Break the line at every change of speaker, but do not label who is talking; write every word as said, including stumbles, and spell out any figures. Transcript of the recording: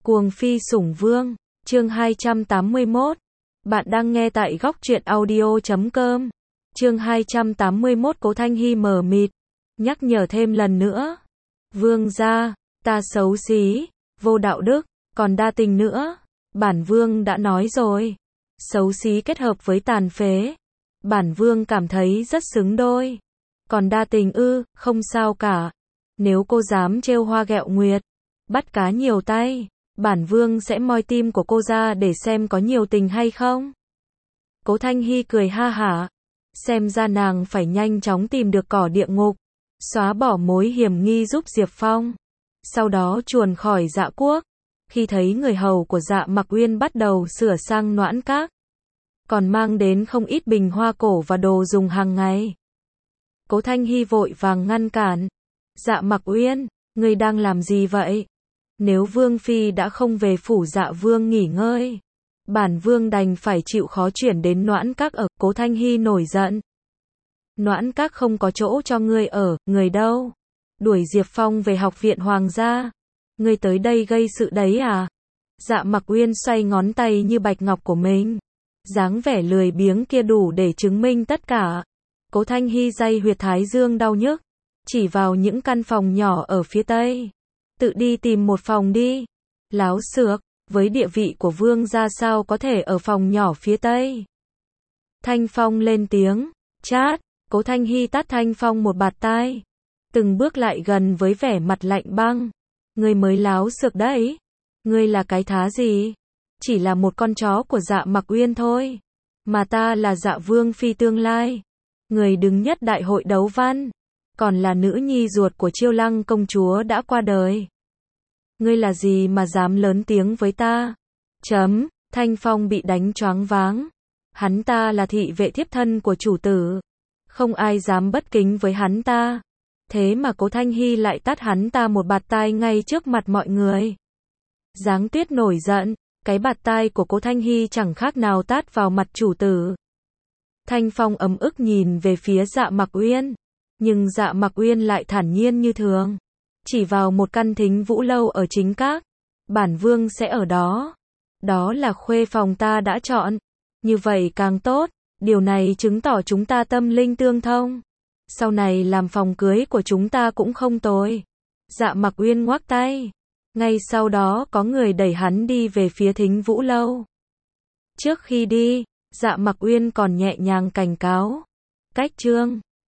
Cuồng phi sủng vương, chương hai trăm tám mươi mốt. Bạn đang nghe tại góc truyện audio chấm com. Chương hai trăm tám mươi mốt. Cố Thanh Hy mờ mịt, nhắc nhở thêm lần nữa. Vương gia, ta xấu xí, vô đạo đức, còn đa tình nữa. Bản vương đã nói rồi. Xấu xí kết hợp với tàn phế. Bản vương cảm thấy rất xứng đôi. Còn đa tình ư, không sao cả. Nếu cô dám trêu hoa ghẹo nguyệt, bắt cá nhiều tay, bản vương sẽ moi tim của cô ra để xem có nhiều tình hay không. Cố Thanh Hy cười ha hả. Xem ra nàng phải nhanh chóng tìm được cỏ địa ngục, xóa bỏ mối hiểm nghi giúp Diệp Phong. Sau đó chuồn khỏi Dạ Quốc. Khi thấy người hầu của Dạ Mặc Uyên bắt đầu sửa sang noãn các, còn mang đến không ít bình hoa cổ và đồ dùng hàng ngày, Cố Thanh Hy vội vàng ngăn cản. Dạ Mặc Uyên, ngươi đang làm gì vậy? Nếu Vương Phi đã không về phủ Dạ Vương nghỉ ngơi, bản Vương đành phải chịu khó chuyển đến noãn các ở. Cố Thanh Hy nổi giận. Noãn các không có chỗ cho ngươi ở, người đâu? Đuổi Diệp Phong về học viện hoàng gia. Ngươi tới đây gây sự đấy à? Dạ Mặc Uyên xoay ngón tay như bạch ngọc của mình. Dáng vẻ lười biếng kia đủ để chứng minh tất cả. Cố Thanh Hy day huyệt thái dương đau nhức, chỉ vào những căn phòng nhỏ ở phía tây. Tự đi tìm một phòng đi. Láo xược, với địa vị của vương gia sao có thể ở phòng nhỏ phía tây. Thanh Phong lên tiếng, chát. Cố Thanh Hy tát Thanh Phong một bạt tai. Từng bước lại gần với vẻ mặt lạnh băng. Ngươi mới láo xược đấy. Ngươi là cái thá gì? Chỉ là một con chó của Dạ Mặc Uyên thôi. Mà ta là Dạ Vương Phi tương lai, người đứng nhất đại hội đấu văn, còn là nữ nhi ruột của Chiêu Lăng công chúa đã qua đời. Ngươi là gì mà dám lớn tiếng với ta? Chấm. Thanh Phong bị đánh choáng váng. Hắn ta là thị vệ thiếp thân của chủ tử, không ai dám bất kính với hắn ta. Thế mà Cố Thanh Hy lại tát hắn ta một bạt tai ngay trước mặt mọi người. Giáng Tuyết nổi giận. Cái bạt tai của Cố Thanh Hy chẳng khác nào tát vào mặt chủ tử. Thanh Phong ấm ức nhìn về phía Dạ Mặc Uyên, nhưng Dạ Mặc Uyên lại thản nhiên như thường, chỉ vào một căn thính vũ lâu ở chính các. Bản vương sẽ ở đó. Đó là khuê phòng ta đã chọn. Như vậy càng tốt. Điều này chứng tỏ chúng ta tâm linh tương thông. Sau này làm phòng cưới của chúng ta cũng không tồi. Dạ Mặc Uyên ngoắc tay. Ngay sau đó có người đẩy hắn đi về phía thính vũ lâu. Trước khi đi, Dạ Mặc Uyên còn nhẹ nhàng cảnh cáo. Cách trương.